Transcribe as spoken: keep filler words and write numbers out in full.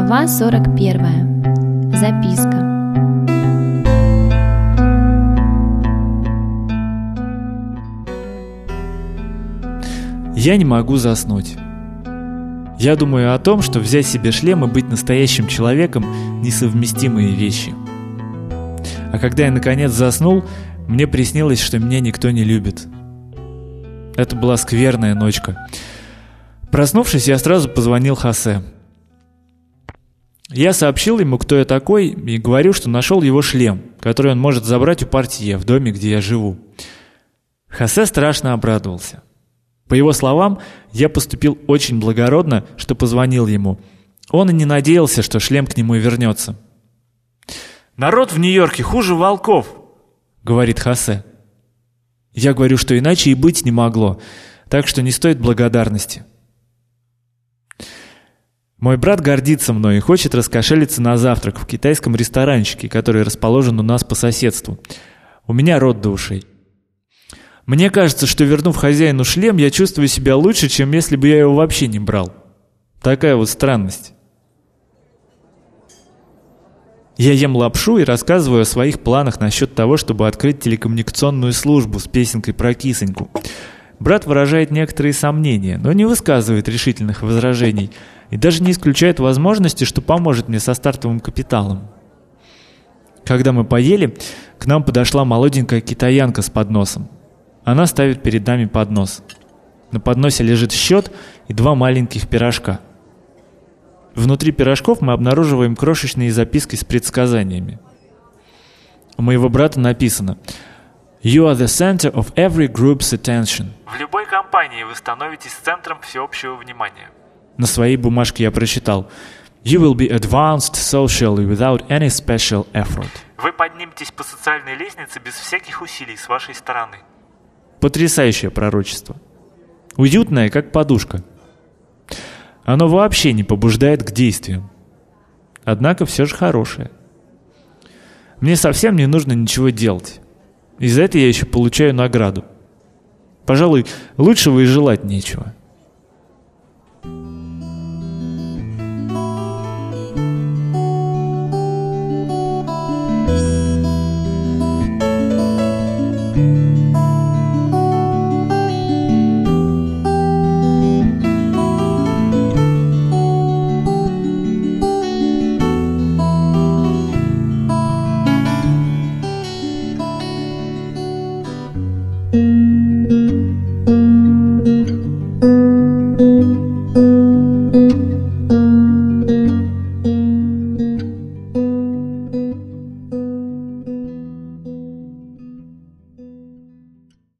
Глава сорок первая. Записка. Я не могу заснуть. Я думаю о том, что взять себе шлем и быть настоящим человеком – несовместимые вещи. А когда я наконец заснул, мне приснилось, что меня никто не любит. Это была скверная ночка. Проснувшись, я сразу позвонил Хосе. Я сообщил ему, кто я такой, и говорю, что нашел его шлем, который он может забрать у портье в доме, где я живу. Хосе страшно обрадовался. По его словам, я поступил очень благородно, что позвонил ему. Он и не надеялся, что шлем к нему вернется. «Народ в Нью-Йорке хуже волков», — говорит Хосе. Я говорю, что иначе и быть не могло, так что не стоит благодарности. Мой брат гордится мной и хочет раскошелиться на завтрак в китайском ресторанчике, который расположен у нас по соседству. У меня рот до ушей. Мне кажется, что, вернув хозяину шлем, я чувствую себя лучше, чем если бы я его вообще не брал. Такая вот странность. Я ем лапшу и рассказываю о своих планах насчет того, чтобы открыть телекоммуникационную службу с песенкой про кисоньку. Брат выражает некоторые сомнения, но не высказывает решительных возражений и даже не исключает возможности, что поможет мне со стартовым капиталом. Когда мы поели, к нам подошла молоденькая китаянка с подносом. Она ставит перед нами поднос. На подносе лежит счет и два маленьких пирожка. Внутри пирожков мы обнаруживаем крошечные записки с предсказаниями. У моего брата написано: «You are the center of every group's attention». В любой компании вы становитесь центром всеобщего внимания. На своей бумажке я прочитал: «You will be advanced socially without any special effort». Вы подниметесь по социальной лестнице без всяких усилий с вашей стороны. Потрясающее пророчество. Уютное, как подушка. Оно вообще не побуждает к действиям. Однако все же хорошее. Мне совсем не нужно ничего делать. И за это я еще получаю награду. Пожалуй, лучшего и желать нечего.